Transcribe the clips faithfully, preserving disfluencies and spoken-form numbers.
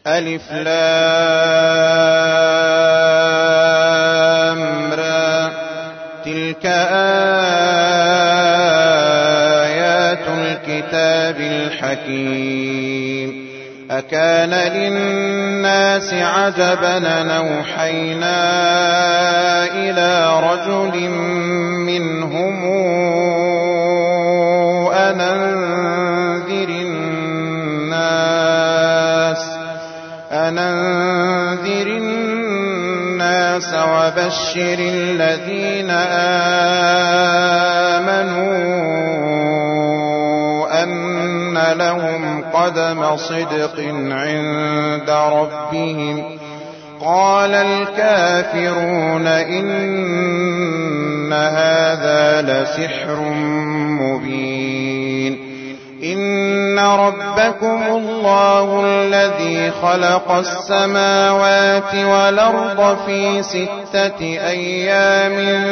ألف لام را تلك آيات الكتاب الحكيم أكان للناس عجبا أن أوحينا إلى رجل منهم أن أنذر الناس أن أنذر الناس وبشر الذين آمنوا أن لهم قدم صدق عند ربهم قال الكافرون إن هذا لسحر مبين إن ربكم الله الذي خلق السماوات والأرض في ستة أيام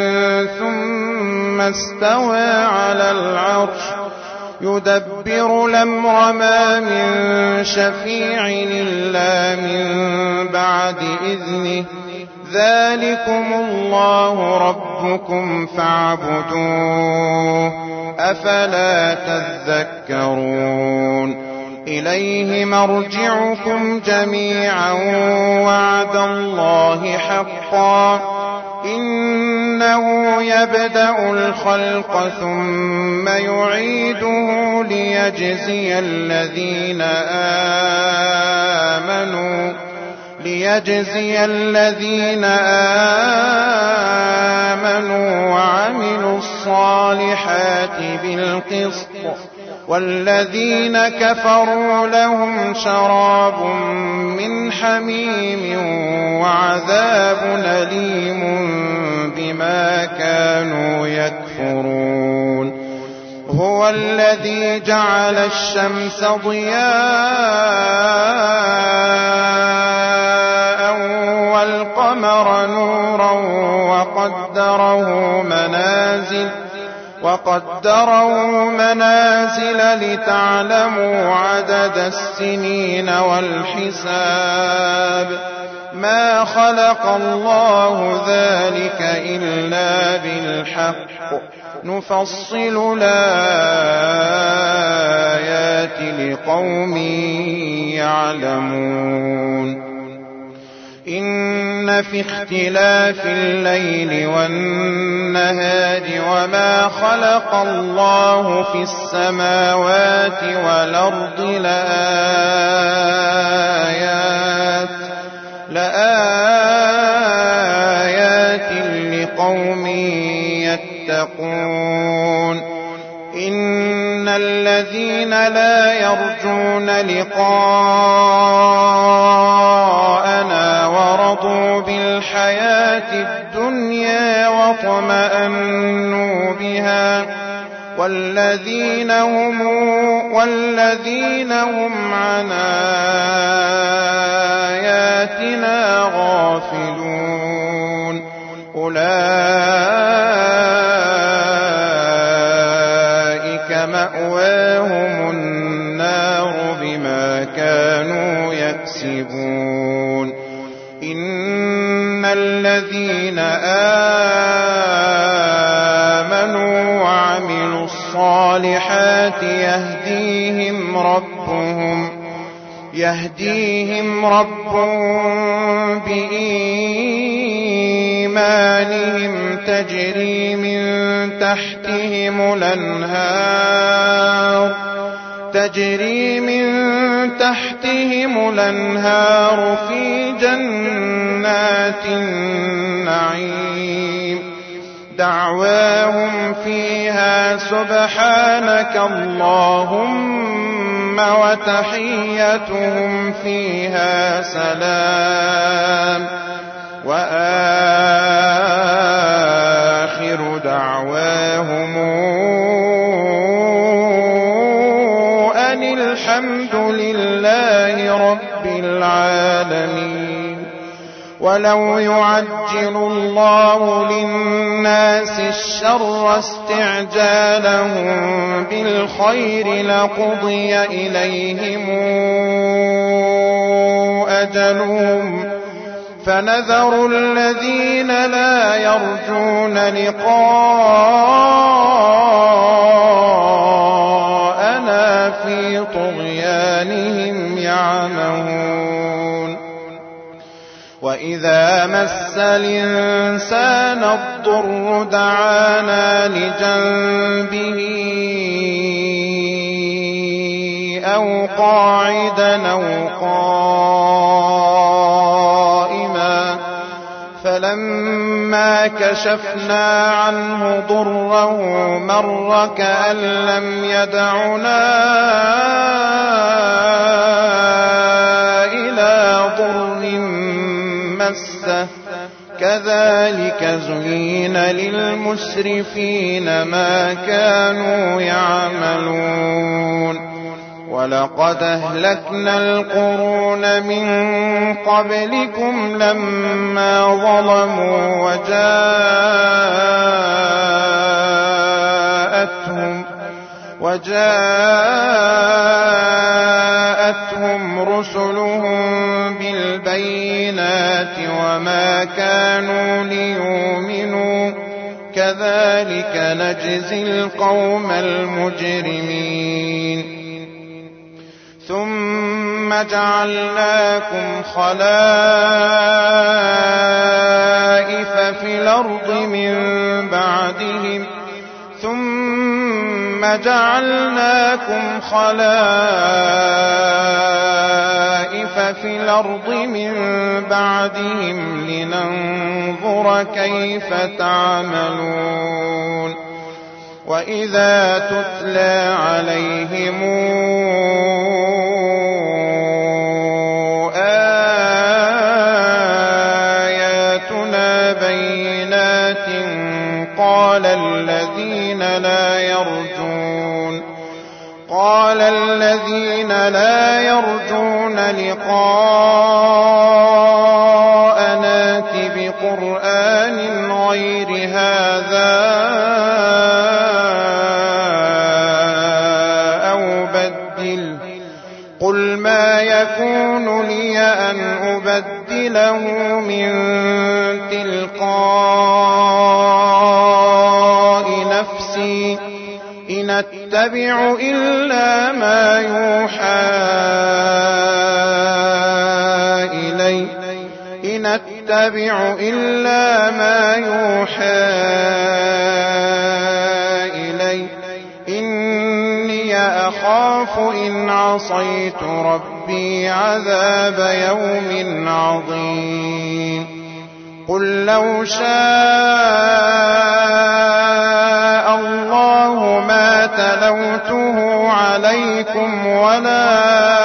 ثم استوى على العرش يدبر الأمر ما من شفيع إلا من بعد إذنه ذلكم الله ربكم فاعبدوه أفلا تذكرون إليه مرجعكم جميعا وعد الله حقا إنه يبدأ الخلق ثم يعيده ليجزي الذين آمنوا ليجزي الذين آمنوا وعملوا الصالحات بالقسط والذين كفروا لهم شراب من حميم وعذاب أليم بما كانوا يكفرون هو الذي جعل الشمس ضياء والقمر نورا وقدره منازل وقدره منازل لتعلموا عدد السنين والحساب ما خلق الله ذلك إلا بالحق نفصل الآيات لقوم يعلمون إن في اختلاف الليل والنهار وما خلق الله في السماوات والأرض لآيات لآيات لقوم يتقون إن الذين لا يرجون لقاءنا ورضوا بالحياة الدنيا واطمأنوا بها والذين هم والذين هم عن آياتنا غافلون أولئك مأواهم النار بما كانوا يكسبون إن الذين آمنوا وعملوا الصالحات يهديهم ربهم يهديهم ربهم بإيمانهم تجري من تحتهم الأنهار تجري من تحتهم الأنهار في جنات النعيم دعواهم فيها سبحانك اللهم وتحيتهم فيها سلام وآخر دعواهم أن الحمد لله رب العالمين ولو يعجل الله للناس الشر استعجالهم بالخير لقضي إليهم أجلهم فنذر الذين لا يرجون لقاءنا في طغيانهم يعمهون وإذا مس الإنسان الضر دعانا لجنبه أو قاعدا أو قائما فلما كشفنا عنه ضره مر كأن لم يدعنا إلى ضر مسه كذلك زين للمسرفين ما كانوا يعملون ولقد أهلكنا القرون من قبلكم لما ظلموا وجاءتهم وجاءتهم رسلهم بالبينات وما كانوا ليؤمنوا كذلك نجزي القوم المجرمين ثم جعلناكم خلائف في الأرض من بعدهم ثم جعلناكم خلائف في الأرض من بعدهم لننظر كيف تعملون وإذا تتلى عليهم آياتنا بينات قال الذين لا يرجون قال الذين لا يرجون لقاءنا ائت بقرآن غير هذا أو بدل قل ما يكون لي أن أبدله من تلقاء نفسي إن أتبع إلا ما يوحى إلي إن أتبع إلا ما يوحى إلي إني أخاف إن عصيت ربي عذاب يوم عظيم قل لو شاء الله ما تلوته عليكم ولا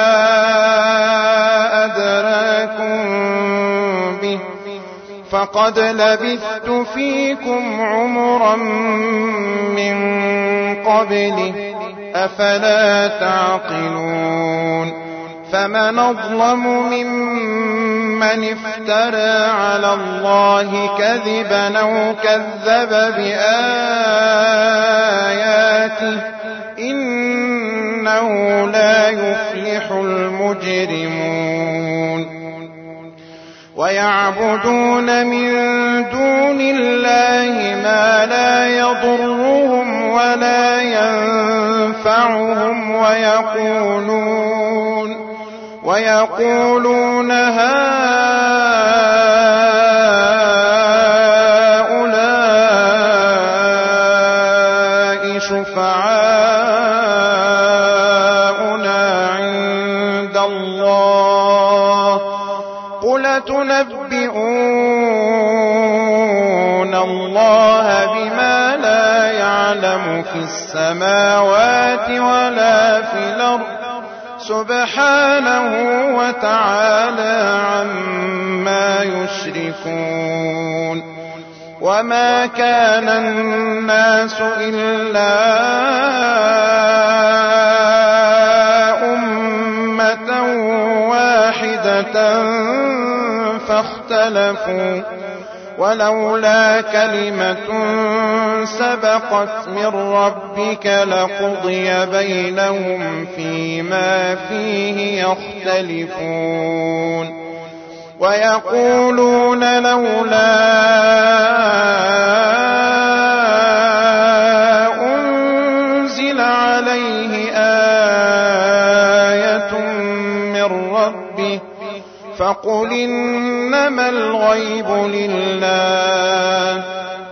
أدراكم به فقد لبثت فيكم عمرا من قبله أفلا تعقلون فمن أظلم ممن افترى على الله كذبا أو كذب بآياته إنه لا يفلح المجرمون ويعبدون من دون الله ما لا يضرهم ولا ينفعهم ويقولون ويقولون هؤلاء شفعاؤنا عند الله قل تنبئون الله بما لا يعلم في السماوات ولا في الأرض سبحانه وتعالى عما يشركون وما كان الناس إلا أمة واحدة فاختلفوا ولولا كلمة سبقت من ربك لقضي بينهم فيما فيه يختلفون ويقولون لولا أنزل عليه آية من ربه فقل إنما الغيب لله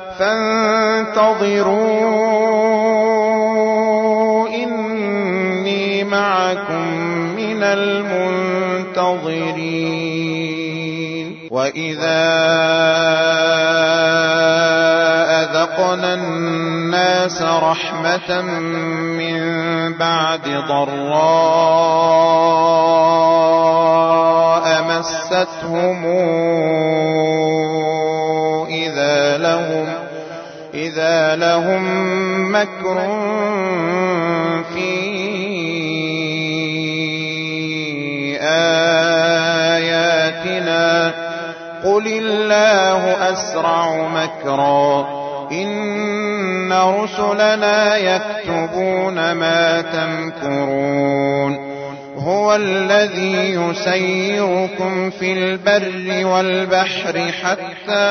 فانتظروا إني معكم من المنتظرين. وإذا أذقنا الناس رحمة من بعد ضراء مستهم إذا لهم إذا لهم مكر في آياتنا قل الله أسرع مكرا إن رسلنا يكتبون ما تمكرون. هو الذي يسيركم في البر والبحر حتى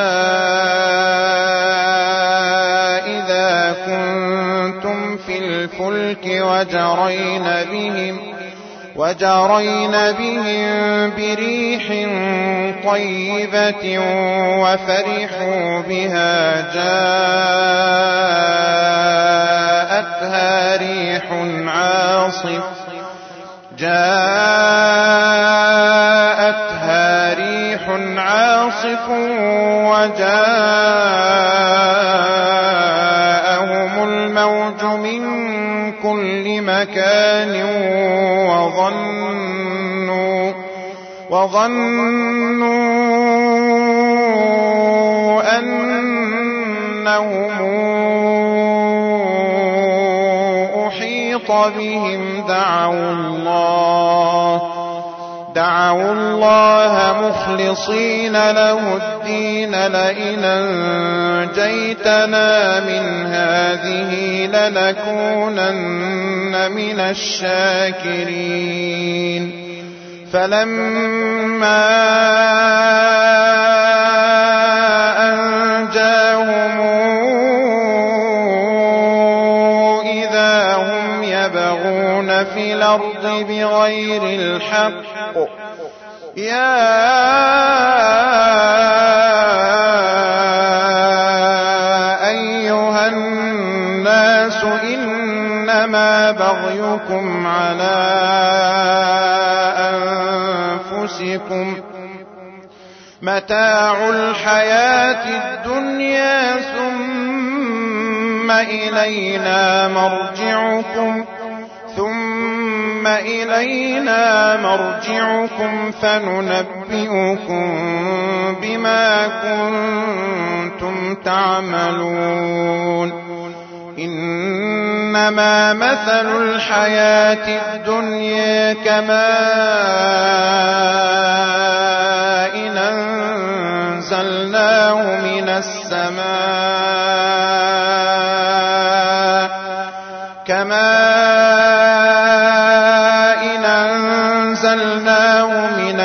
إذا كنتم في الفلك وجرين بهم وجرين بهم بريح طيبة وفرحوا بها جاءتها ريح عاصف جاءتها ريح عاصف وجاءهم الموج من كل مكان وظنوا وظنوا أنهم أحيط بهم دعوا الله دعوا الله مخلصين له الدين لئن أنجيتنا من هذه لنكونن من الشاكرين. فلما أنجاهم إذا هم يبغون في الأرض بغير الحق يا أيها الناس إنما بغيكم على أنفسكم متاع الحياة الدنيا ثم إلينا مرجعكم ثم إلينا مرجعكم فننبئكم بما كنتم تعملون. إنما مثل الحياة الدنيا كماء أنزلناه من السماء كماء أنزلناه من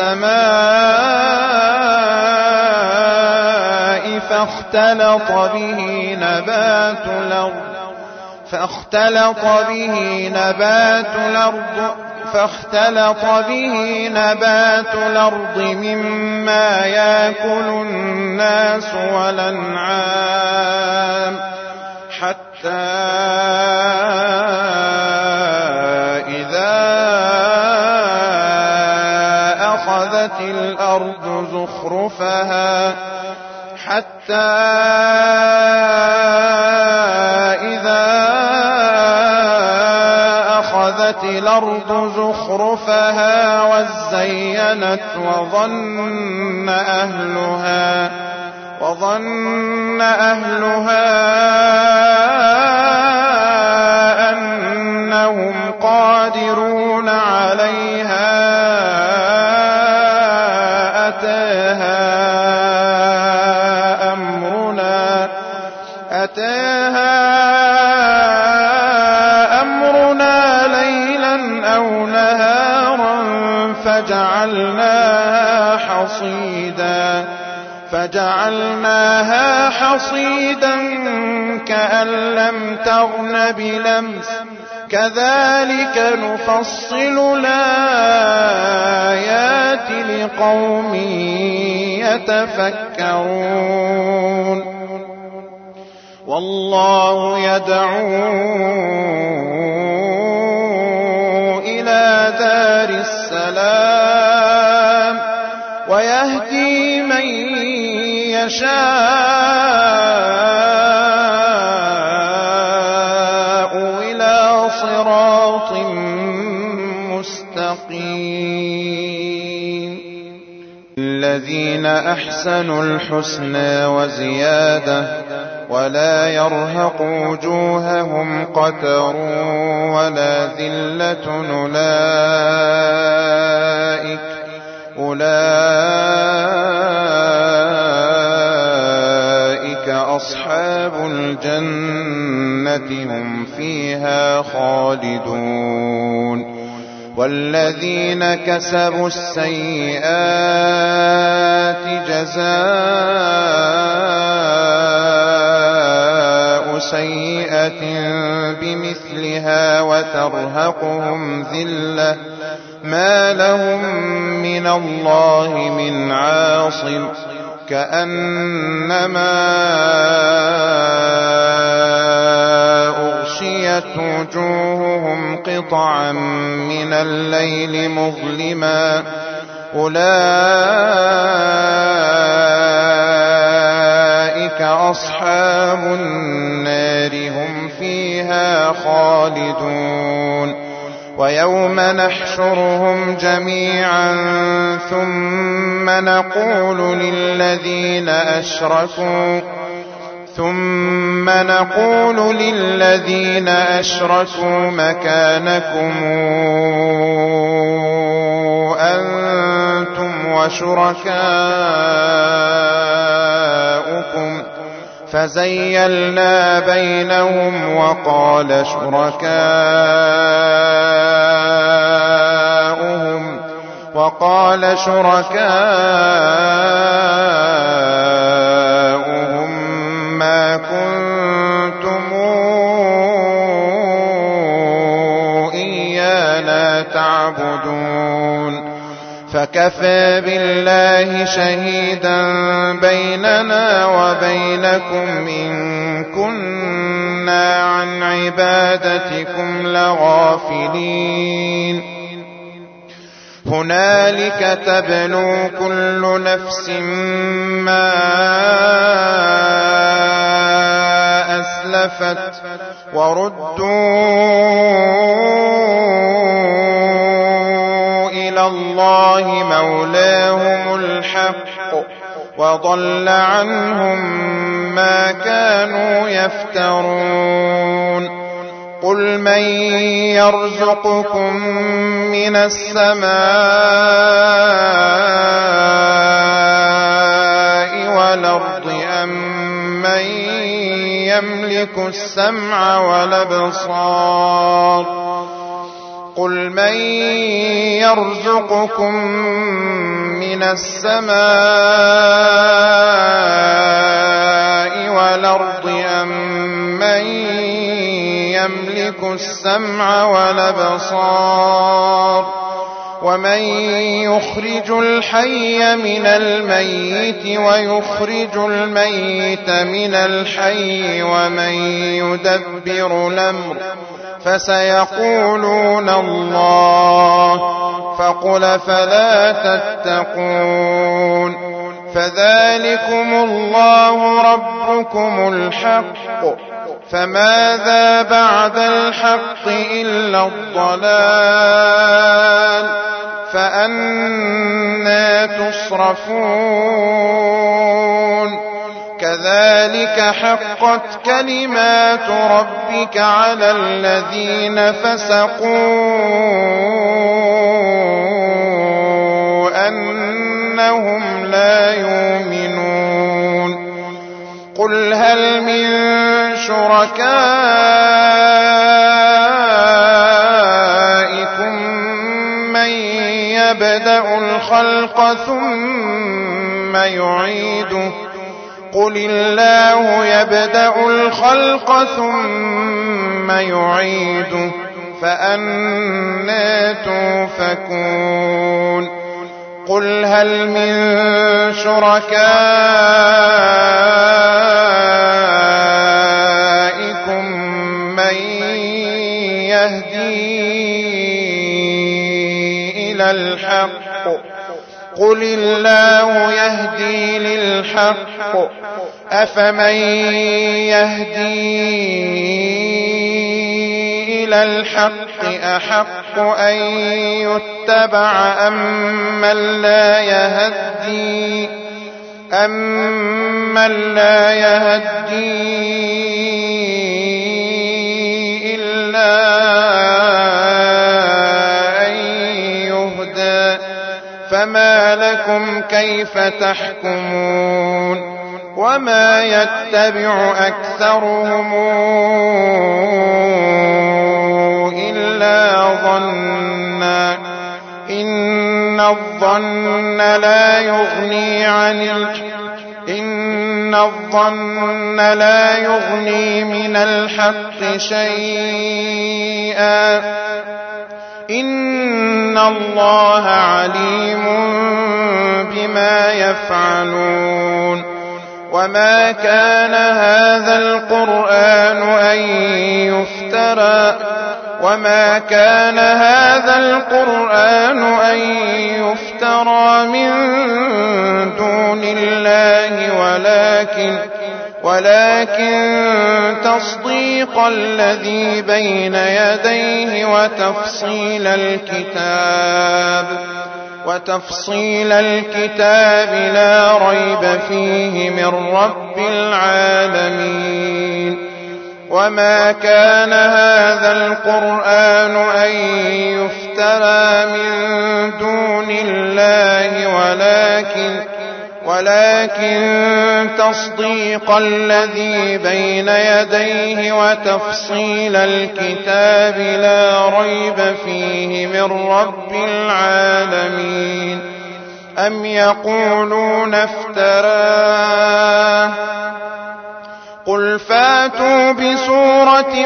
السماء فاختلط به نبات الأرض فاختلط به نبات الأرض فاختلط به نبات الأرض مما يأكل الناس والأنعام حتى إذا أخذت الأرض زخرفها حتى إذا أخذت الأرض زخرفها وزينت وظن أهلها وظن أهلها أنهم قادرون عليها أتاها أمرنا أتاها أمرنا ليلا أو نهارا فجعلناها حصيدا فجعلناها حصيدا كأن لم تغن بلمس كذلك نفصل الآيات لقوم يتفكرون والله يدعو إلى دار السلام ويهدي من يشاء إلى صراط مستقيم الذين أحسنوا الحسنى وزيادة ولا يرهق وجوههم قتر ولا ذلة أولئك أولئك أصحاب الجنة هم فيها خالدون والذين كسبوا السيئات جزاء سيئة بمثلها وترهقهم ذلة ما لهم من الله من عاصم كأنما أغشيت وجوههم قطعا من الليل مظلما أولئك أصحاب النار هم فيها خالدون ويوم نحشرهم جميعا ثم نقول للذين أشركوا ثم نقول للذين أشركوا مكانكم أنتم وشركاؤكم فزيلنا بينهم وقال شركاؤهم وقال شركاؤهم ما كنتم إيانا تعبدون فكفى بالله شهيدا بيننا وبينكم إن كنا عن عبادتكم لغافلين هنالك تبلو كل نفس ما أسلفت وردوا إلى الله مولاهم الحق وضل عنهم ما كانوا يفترون قل من يرزقكم من السماء والأرض أم من يملك السمع والأبصار قل من يرزقكم من السماء والأرض أم من يملك السمع والأبصار ومن يخرج الحي من الميت ويخرج الميت من الحي ومن يدبر الأمر فسيقولون الله فقل فلا تتقون فذلكم الله ربكم الحق فماذا بعد الحق إلا الضلال فأنى تصرفون كذلك حقت كلمات ربك على الذين فسقوا أنهم لا يؤمنون قل هل من شركائكم من يبدأ الخلق ثم يعيده قل الله يبدأ الخلق ثم يعيده فأنى توفكون قل هل من شركائكم من يهدي إلى الحق قل الله يهدي للحق أفمن يهدي إلى الحق أحق أن يتبع أم من لا يهدي أم من لا يهدي إلا أن يهدى فما لكم كيف تحكمون وما يتبع أكثرهم إلا ظنا إن الظن لا يغني عن الحق إن الظن لا يغني من الحق شيئا إن الله عليم بما يفعلون وما كان هذا القرآن أن يفترى وما كان هذا القرآن أن يفترى من دون الله ولكن ولكن تصديق الذي بين يديه وتفصيل الكتاب وتفصيل الكتاب لا ريب فيه من رب العالمين وما كان هذا القرآن أن يفترى من دون الله ولكن ولكن تصديق الذي بين يديه وتفصيل الكتاب لا ريب فيه من رب العالمين أم يقولون افتراه قل فاتوا بسورة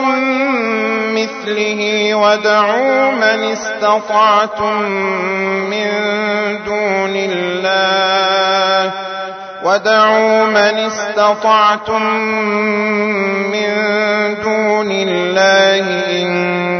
مثله ودعوا من استطعتم من دون الله ودعوا من استطعتم من دون الله إن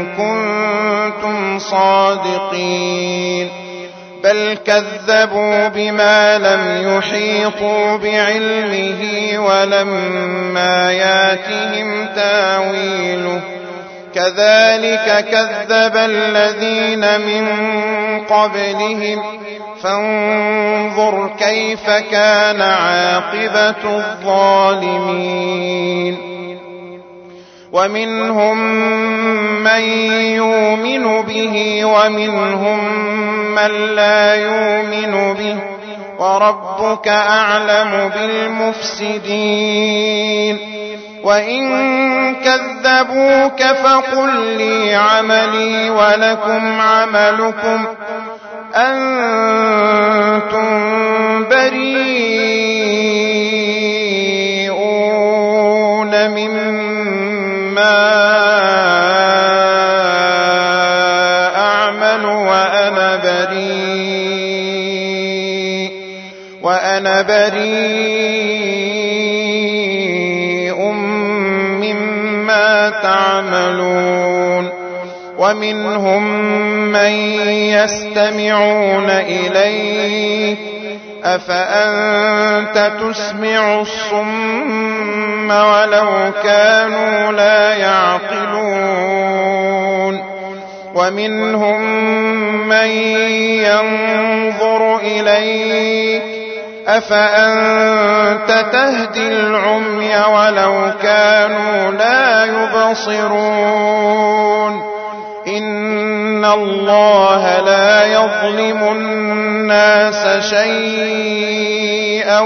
كنتم صادقين بل كذبوا بما لم يحيطوا بعلمه ولما ياتهم تاويله كذلك كذب الذين من قبلهم فانظر كيف كان عاقبة الظالمين ومنهم من يؤمن به ومنهم من لا يؤمن به وربك أعلم بالمفسدين وإن كذبوك فقل لي عملي ولكم عملكم أنتم بريئون مما أعمل وأنا بريء وأنا بريء مما تعملون ومنهم من يستمعون إليك أفأنت تسمع الصم ولو كانوا لا يعقلون ومنهم من ينظر إليك أفأنت تهدي العمي ولو كانوا لا يبصرون إن الله لا يظلم الناس شيئا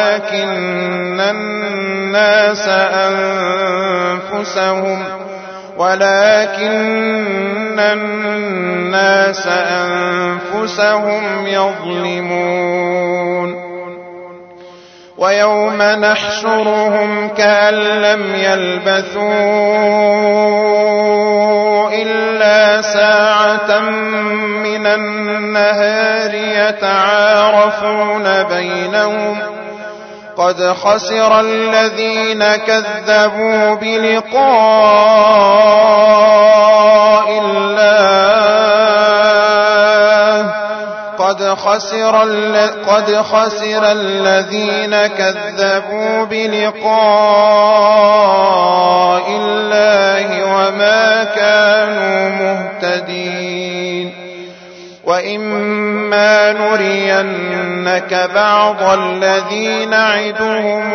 ولكن الناس أنفسهم ولكن الناس أنفسهم يظلمون ويوم نحشرهم كأن لم يلبثوا إلا ساعة من النهار يتعارفون بينهم قد خسر الذين كذبوا بلقاء الله قد خسر قد خسر الذين كذبوا بلقاء الله وما كانوا مهتدين وإما نرينك بعض الذي نعدهم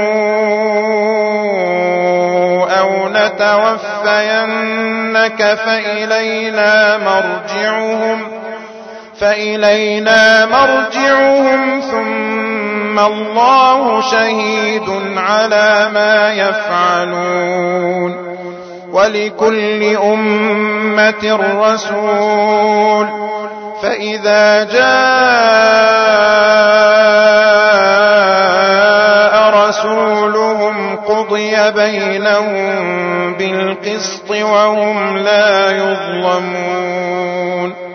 أو نتوفينك فإلينا مرجعهم فإلينا مرجعهم ثم الله شهيد على ما يفعلون ولكل أمة رسول فإذا جاء رسولهم قضي بينهم بالقسط وهم لا يظلمون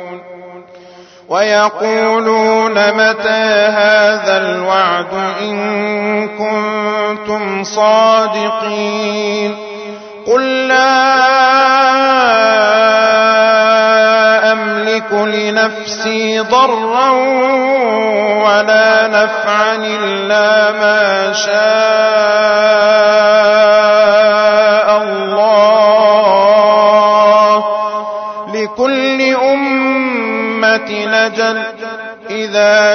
ويقولون متى هذا الوعد إن كنتم صادقين قل لا أملك لنفسي ضرا ولا نفعا إلا ما شاء الله لكل أمة أجل إذا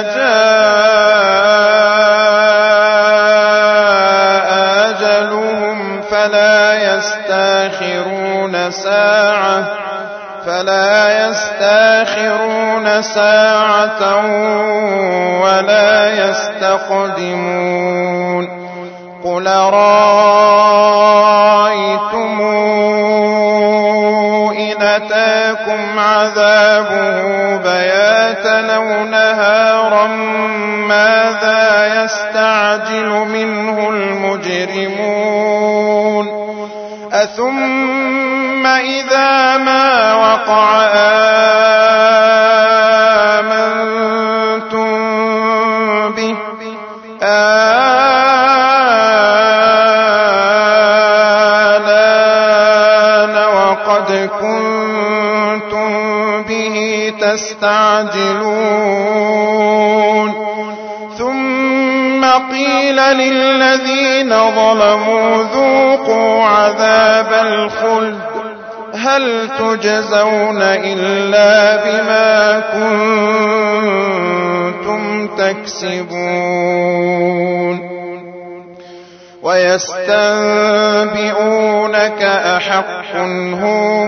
جاء أجلهم فلا يستاخرون ساعة فلا يستاخرون ساعة ولا يستقدمون قل رأيتم إن أتاكم عذابه بياتا أو نهارا ماذا يستعجل منه المجرمون أثم إذا ما وقع آمنتم به آلان وقد كنتم به تستعجلون ثم قيل للذين ظلموا ذوقوا عذاب الخلد هل تجزون إلا بما كنتم تكسبون ويستنبئونك أحق هو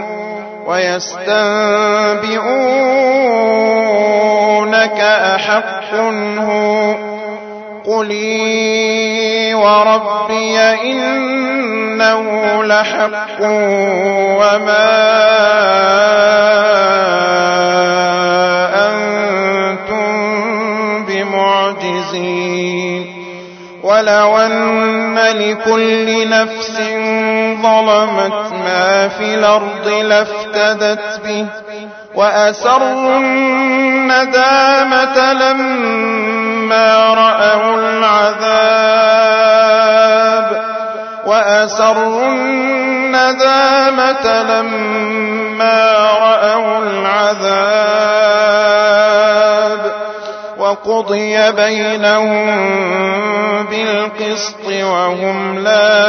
ويستنبئونك أحق هو قل إي وربي إنه لحق وما أنتم بمعجزين ولو أن لكل نفس ظلمت ما في الأرض لافتدت به وأسروا الندامة لما رأوا العذاب وأسروا الندامة لما رأوا العذاب وقضي بينهم بالقسط وهم لا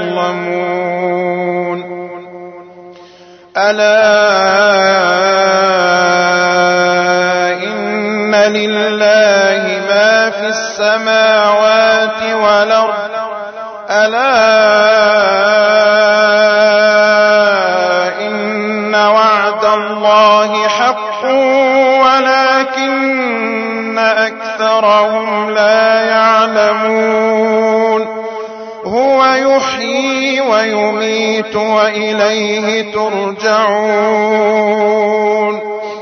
يظلمون ألا إن لله ما في السماوات والأرض ألا إن وعد الله حق ولكن أكثرهم لا يعلمون هو يحيي ويميت وإليه ترجعون.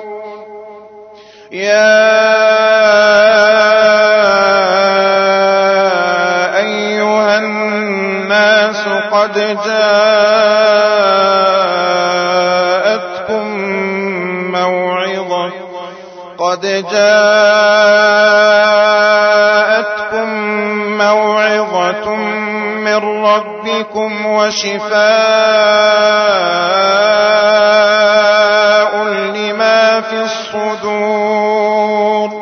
يا أيها الناس قد جاءتكم موعظة قد جاءتكم موعظة من ربكم وشفاء لما في الصدور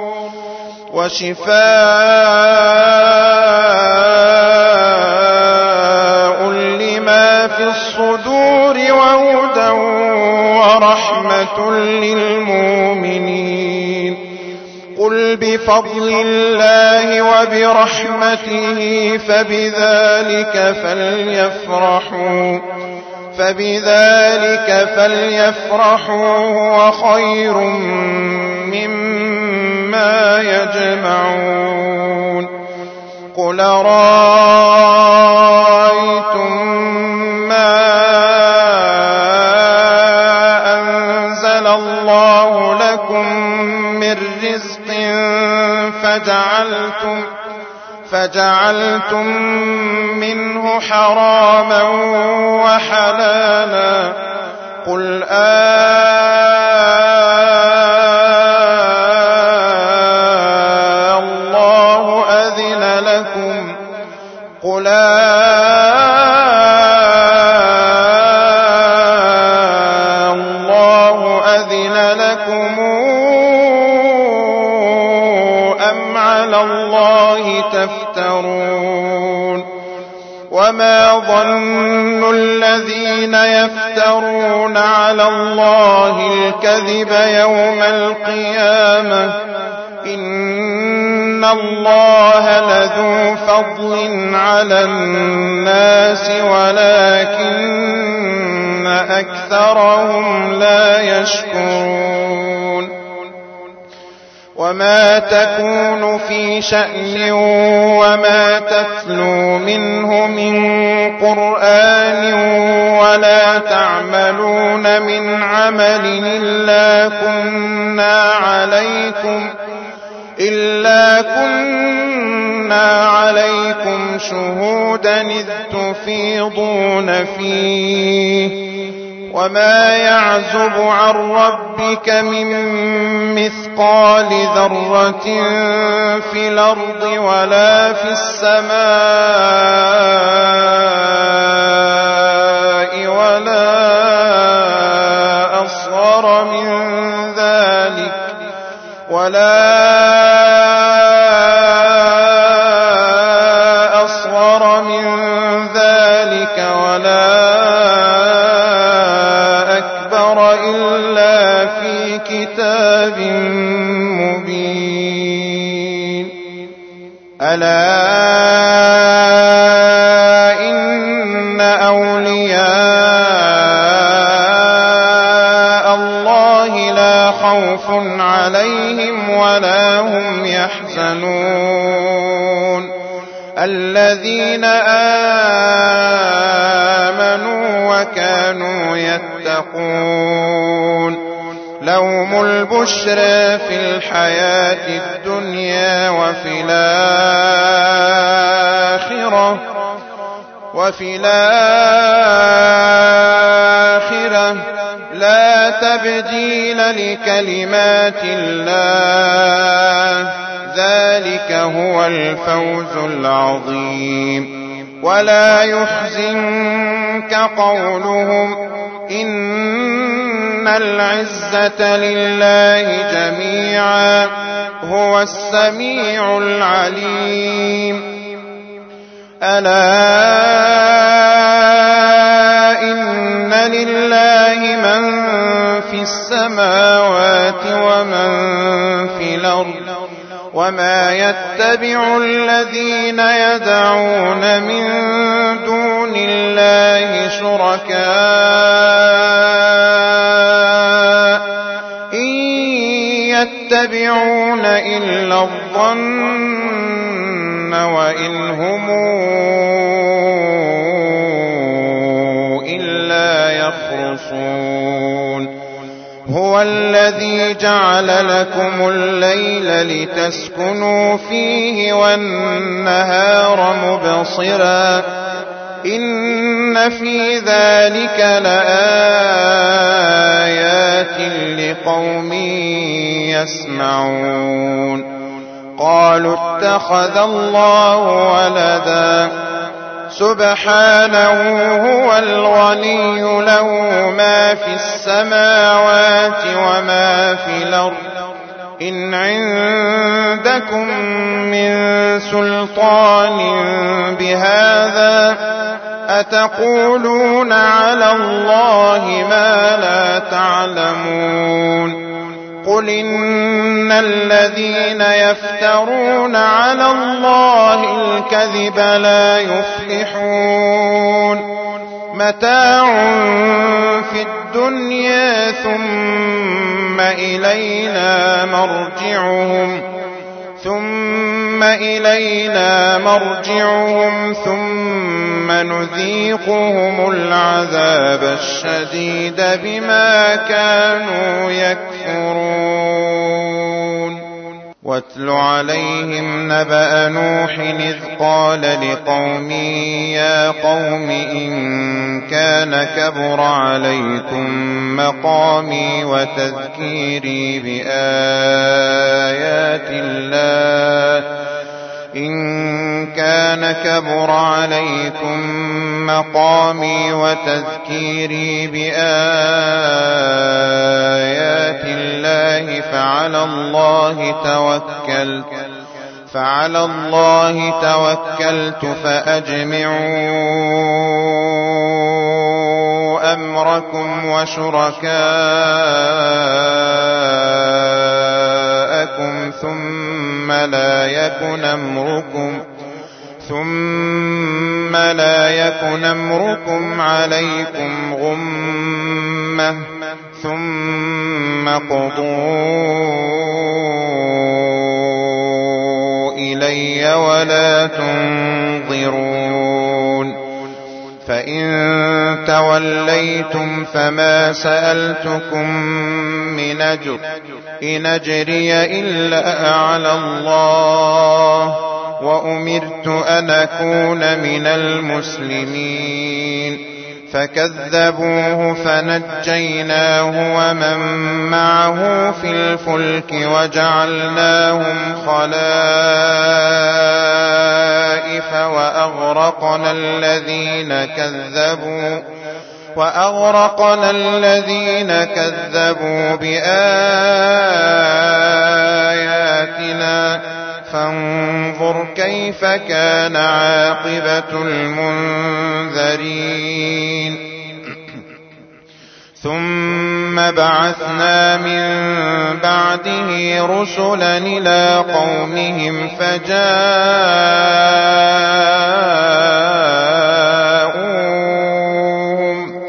وشفاء لما في الصدور وهدى ورحمة للمؤمنين. قل بفضل الله وبرحمته فبذلك فليفرحوا فبذلك فليفرحوا هو خير مما يجمعون. قل رأيتم ما أنزل الله لكم من رزق فجعلتم فجعلتم منه حراما وحلالا قل آه الله أذن لكم قل آه الله أذن لكم أم على الله تفترون. وما ظن الذين يفترون على الله الكذب يوم القيامة إن الله لذو فضل على الناس ولكن أكثرهم لا يشكرون. وما تكون في شأن وما تتلو منه من قرآن ولا تعملون من عمل إلا كنا عليكم إلا كنا عليكم شهودا إذ تفيضون فيه. وما يعزب عن ربك من مثقال ذرة في الأرض ولا في السماء ولا أصغر من ذلك ولا أصغر من ذلك ولا إلا في كتاب مبين. ألا إن أولياء الله لا خوف عليهم ولا هم يحزنون الذين آمنوا وكانوا يتقون. لهم البشرى في الحياة الدنيا وفي الآخرة وفي الآخرة لا تبديل لكلمات الله ذلك هو الفوز العظيم. ولا يحزنك قولهم إن العزة لله جميعا هو السميع العليم. ألا إن لله من في السماوات ومن في الأرض وما يتبع الذين يدعون من دون الله شركاء إن يتبعون إلا الظن وإن هم يخرصون هو الذي جعل لكم الليل لتسكنوا فيه والنهار مبصرا إن في ذلك لآيات لقوم يسمعون قالوا اتخذ الله ولدا سبحانه هو الغني له ما في السماوات وما في الأرض إن عندكم من سلطان بهذا أتقولون على الله ما لا تعلمون قل إن الذين يفترون على الله الكذب لا يفلحون متاع في الدنيا ثم إلينا مرجعهم ثم إلينا مرجعهم ثم نذيقهم العذاب الشديد بما كانوا يكفرون واتل عليهم نبأ نوح إذ قال لقومه يا قوم إن كان كبر عليكم مقامي وتذكيري بآيات الله إن كان كبر عليكم مقامي وتذكيري بآيات الله فعلى الله توكلت فعلى الله توكلت فأجمعوا أمركم وشركاءكم ثم لا يكن أمركم ثم لا يكن أمركم عليكم غمة ثم قضوا إلي ولا تنظرون فإن توليتم فما سألتكم من أجر إن أجري إلا على الله وأمرت أن أكون من المسلمين فكذبوه فنجيناه ومن معه في الفلك وجعلناهم خلائف وأغرقنا الذين كذبوا وأغرقنا الذين كذبوا بآياتنا فانظر كيف كان عاقبة المنذرين ثم بعثنا من بعده رسلا إلى قومهم فجاءوهم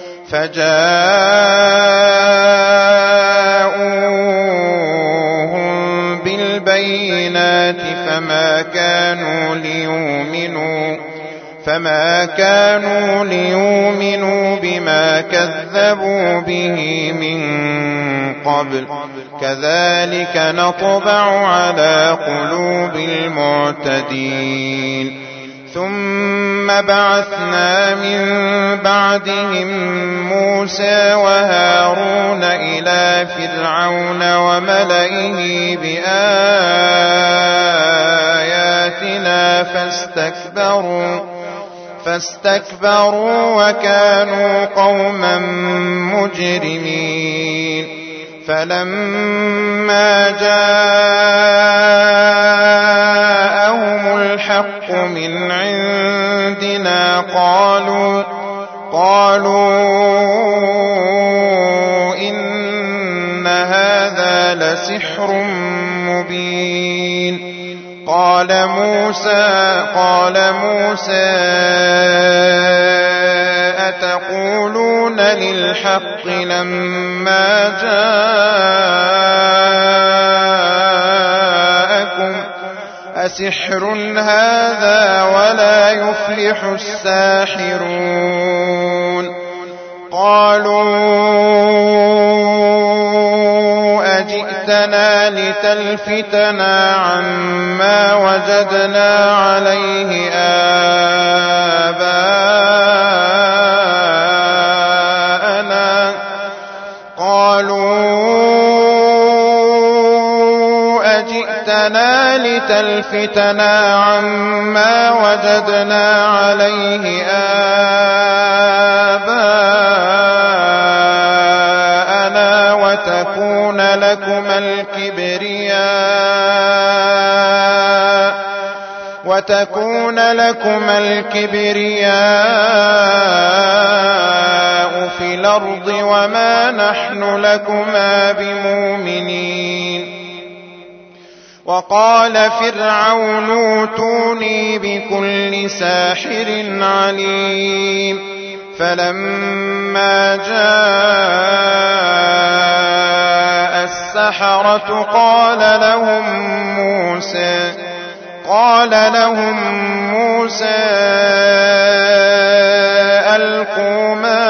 فجاءوهم بالبينات فما كانوا ليؤمنوا فما كانوا ليؤمنوا بما كذبوا به من قبل كذلك نطبع على قلوب المعتدين ثم بعثنا من بعدهم موسى وهارون إلى فرعون وملئه بآياتنا فاستكبروا فاستكبروا وكانوا قوما مجرمين فلما جاءهم الحق من عندنا قالوا قالوا إن هذا لسحر مبين قال موسى قال موسى أتقولون للحق لما جاءكم أسحر هذا ولا يفلح الساحرون قالوا أجئتنا لتلفتنا عما وجدنا عليه آباءنا قالوا أجئتنا لتلفتنا عما وجدنا عليه آباءنا وتكون لكما الكبرياء وتكون لكما الكبرياء في الأرض وما نحن لكما بمؤمنين. وقال فرعون اوتوني بكل ساحر عليم. فلما جاء السحرة قال لهم موسى قال لهم موسى ألقوا ما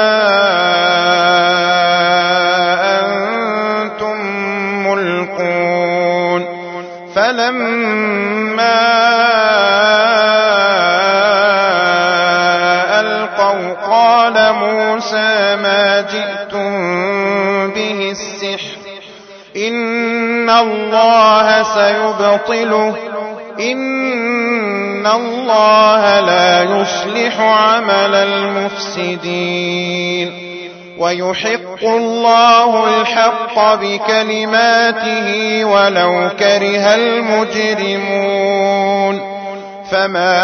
أنتم ملقون. فلما ألقوا قال موسى ما جئتم به السحر إن الله سيبطله إن الله لا يصلح عمل المفسدين ويحق الله الحق بكلماته ولو كره المجرمون. فما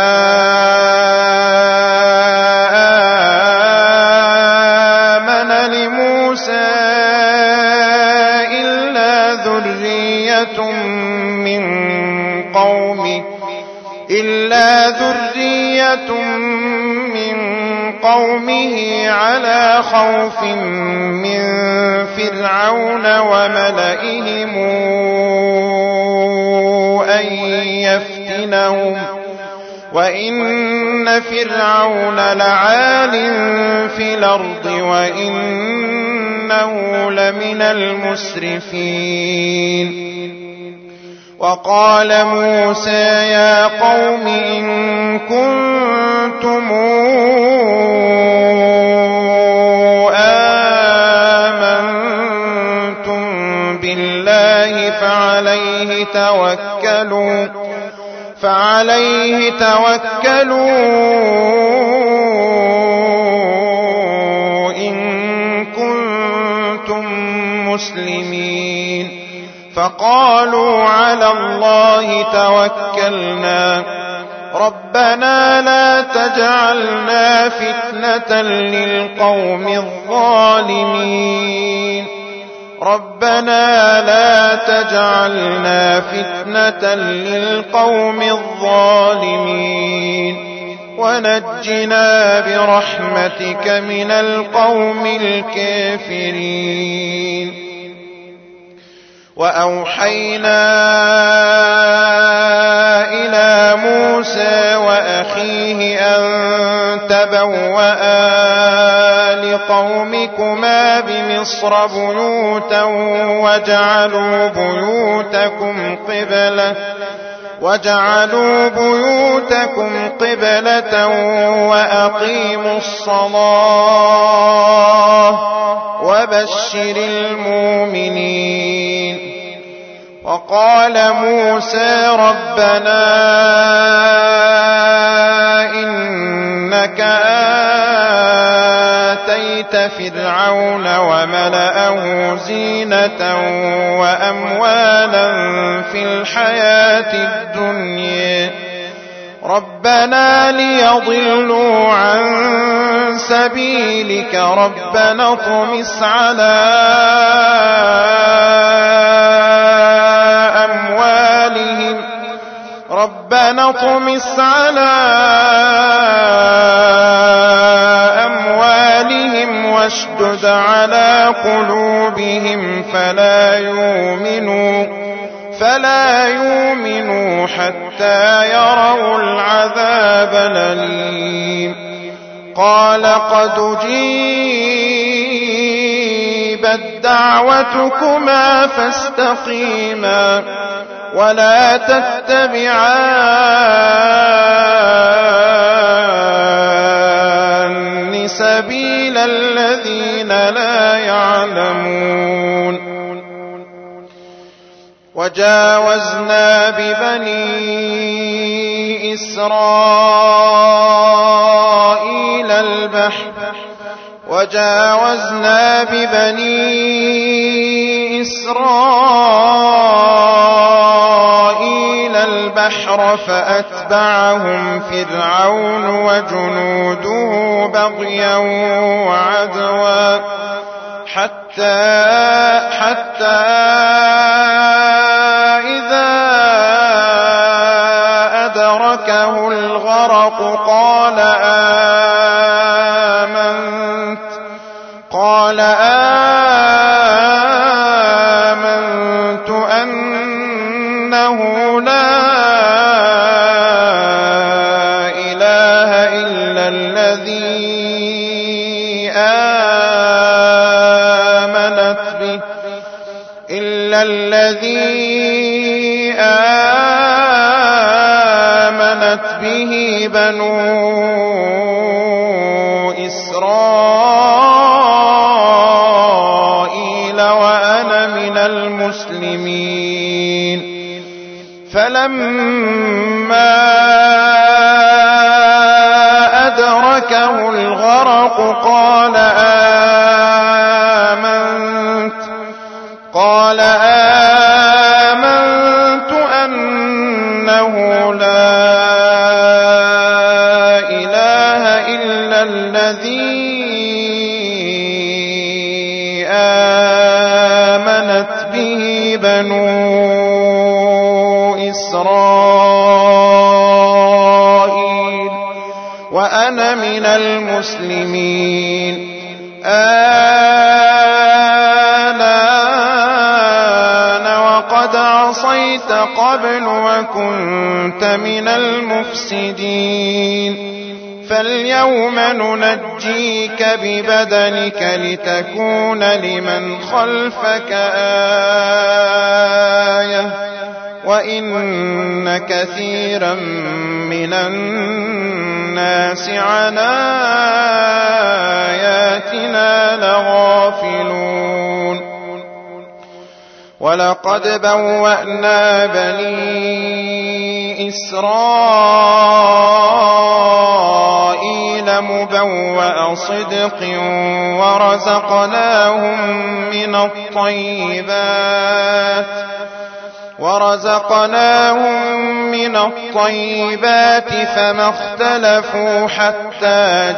آمن لموسى إلا ذرية من قومه إلا ذرية من قومه على خوف من فرعون وملئهم أن يفتنهم وإن فرعون لعال في الأرض وإنه لمن المسرفين. وقال موسى يا قوم إن كنتم آمنتم بالله فعليه توكلوا فعليه توكلوا إن كنتم مسلمين. فقالوا على الله توكلنا ربنا لا تجعلنا فتنة للقوم الظالمين ربنا لا تجعلنا فتنة للقوم الظالمين ونجنا برحمتك من القوم الكافرين. وأوحينا إلى موسى وأخيه أن تبوأ لقومكما بمصر بيوتا وجعلوا بيوتكم قبلة وجعلوا بيوتكم قبلة وأقيموا الصلاة وبشر المؤمنين. وقال موسى ربنا إنك آتيت فرعون وملأه زينة وأموالا في الحياة الدنيا ربنا ليضلوا عن سبيلك ربنا اطمس على أموالهم ربنا اطمس على أموالهم واشدد على قلوبهم فلا يؤمنوا فلا يؤمنوا حتى يروا العذاب الأليم. قال قد جئتم دعوتكما فاستقيما ولا تتبعان سبيل الذين لا يعلمون. وجاوزنا ببني إسرائيل البحر وجاوزنا ببني إسرائيل البحر فأتبعهم فرعون وجنوده بغيا وعدوا حتى حتى إذا أدركه الغرق قال آمنت قال آمنت أنه لا إله إلا الذي آمنت به إلا الذي آمنت به بنو إسرائيل وأنا من المسلمين. فلما أدركه الغرق قال آمنت قال آمنت أنه لا إله إلا الذي آمنت به بنو إسرائيل وأنا من المسلمين. آلان وقد عصيت قبل وكنت من المفسدين. فاليوم ننجيك ببدنك لتكون لمن خلفك آية وإن كثيرا من الناس عن آياتنا لغافلون. ولقد بوأنا بني إسرائيل مبوأ صدق ورزقناهم من الطيبات ورزقناهم من الطيبات فما اختلفوا حتى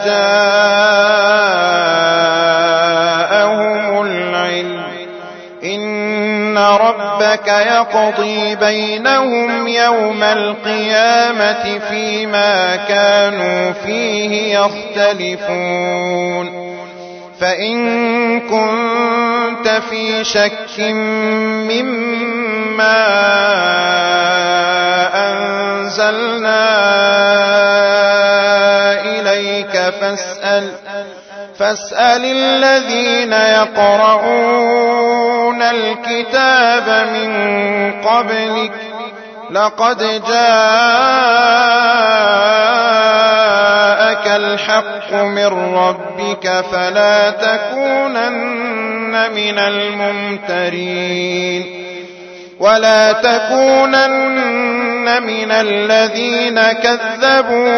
جاءهم العلم. إن ربك يقضي بينهم يوم القيامة فيما كانوا فيه يختلفون. فإن كنت في شك مما أنزلنا إليك فاسأل فاسأل الذين يقرؤون الكتاب من قبلك لقد جاءك الحق من ربك فلا تكونن من الممترين. ولا تكونن من الذين كذبوا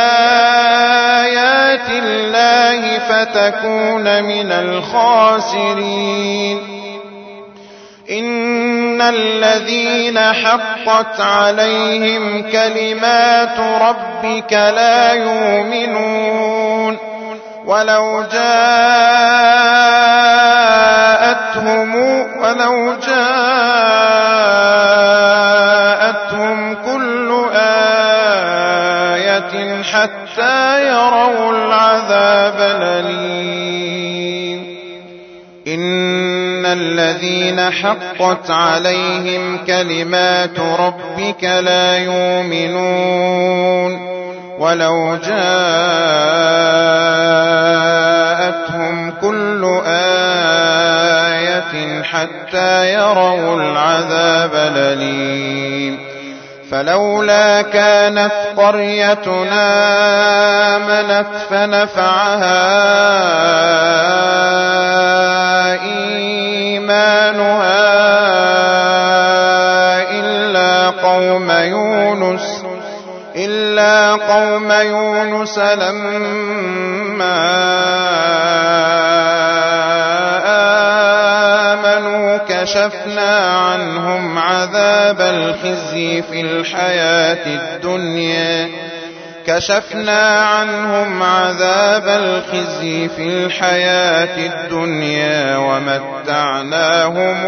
بآيات الله فتكون من الخاسرين. إن الذين حقت عليهم كلمات ربك لا يؤمنون ولو جاءتهم ولو جاءتهم كل آية حتى يروا العذاب الأليم. إن الذين حقت عليهم كلمات ربك لا يؤمنون ولو جاءتهم كل آية حتى يروا العذاب الأليم فلولا كانت قريتنا آمنت فنفعها إيمانها إلا قوم يونس إلا قوم يونس لما آمنوا كشفنا عنهم عذاب الخزي في الحياة الدنيا كشفنا عنهم عذاب الخزي في الحياة الدنيا ومتعناهم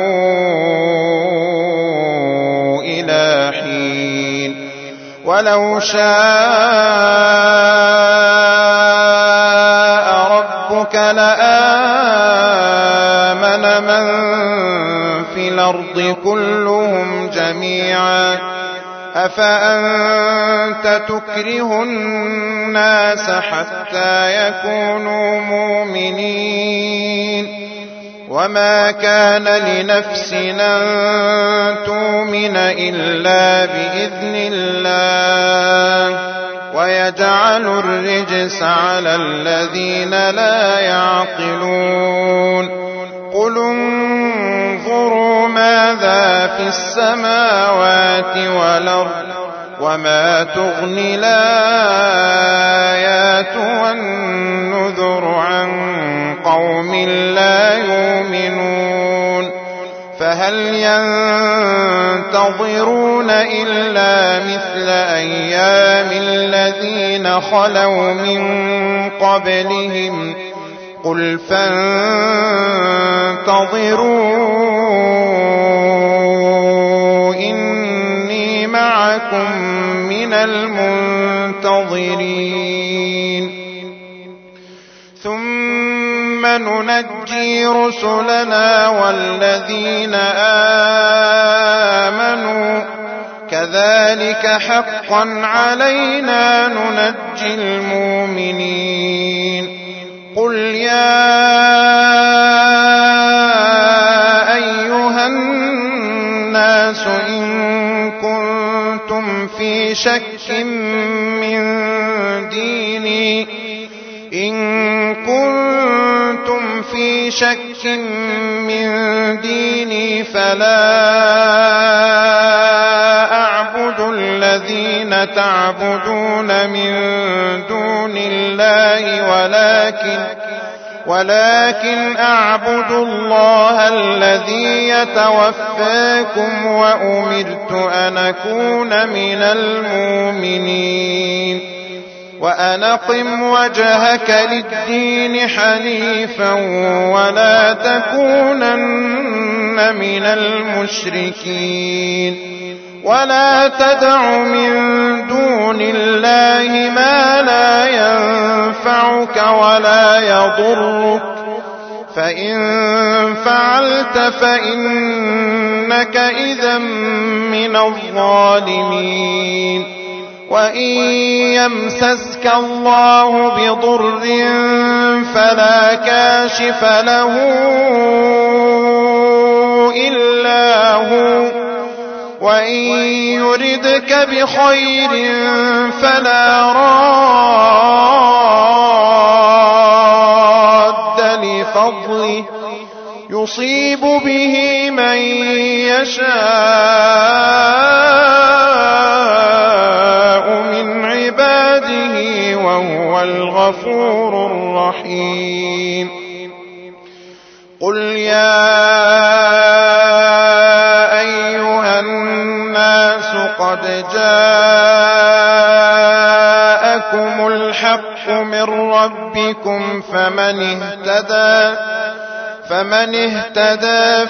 إلى حين ولو شاء ربك لآمن من في الأرض كلهم جميعا أفأنت تكره الناس حتى يكونوا مؤمنين وما كان لنفس أن تؤمن إلا بإذن الله ويجعل الرجس على الذين لا يعقلون قل انظروا ماذا في السماوات والأرض وما تغني الآيات والنذر عن قوم لا يؤمنون فهل ينتظرون إلا مثل أيام الذين خلوا من قبلهم قل فانتظروا إني معكم من المنتظرين ثم ننجي رسلنا والذين آمنوا كذلك حقا علينا ننجي المؤمنين قل يا أيها الناس إن كنتم في شك من ديني إن كنتم في شك من ديني فلا أعبد الذين تعبدون من دون الله ولكن ولكن أعبد الله الذي يتوفاكم وأمرت أن أكون من المؤمنين وأن أقم وجهك للدين حنيفا ولا تكونن من المشركين ولا تدع من دون الله ما لا ينفعك ولا يضرك فإن فعلت فإنك إذا من الظالمين وإن يمسسك الله بضر فلا كاشف له إلا هو وإن يردك بخير فلا راد لفضله يصيب به من يشاء من عباده وهو الغفور الرحيم قل يا أيها الناس قد جاءكم الحق من ربكم فمن اهتدى فمن اهتدى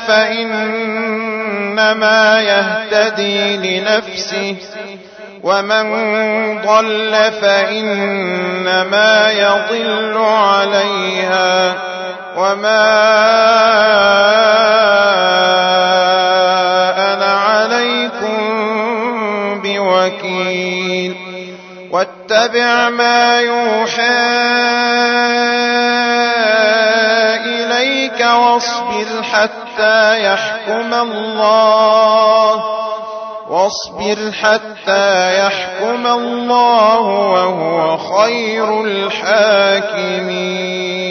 فإنما يهتدي لنفسه ومن ضل فإنما يضل عليها وما أنا عليكم بوكيل واتبع ما يوحى إليك إليك واصبر حتى يحكم الله واصبر حتى يحكم الله وهو خير الحاكمين.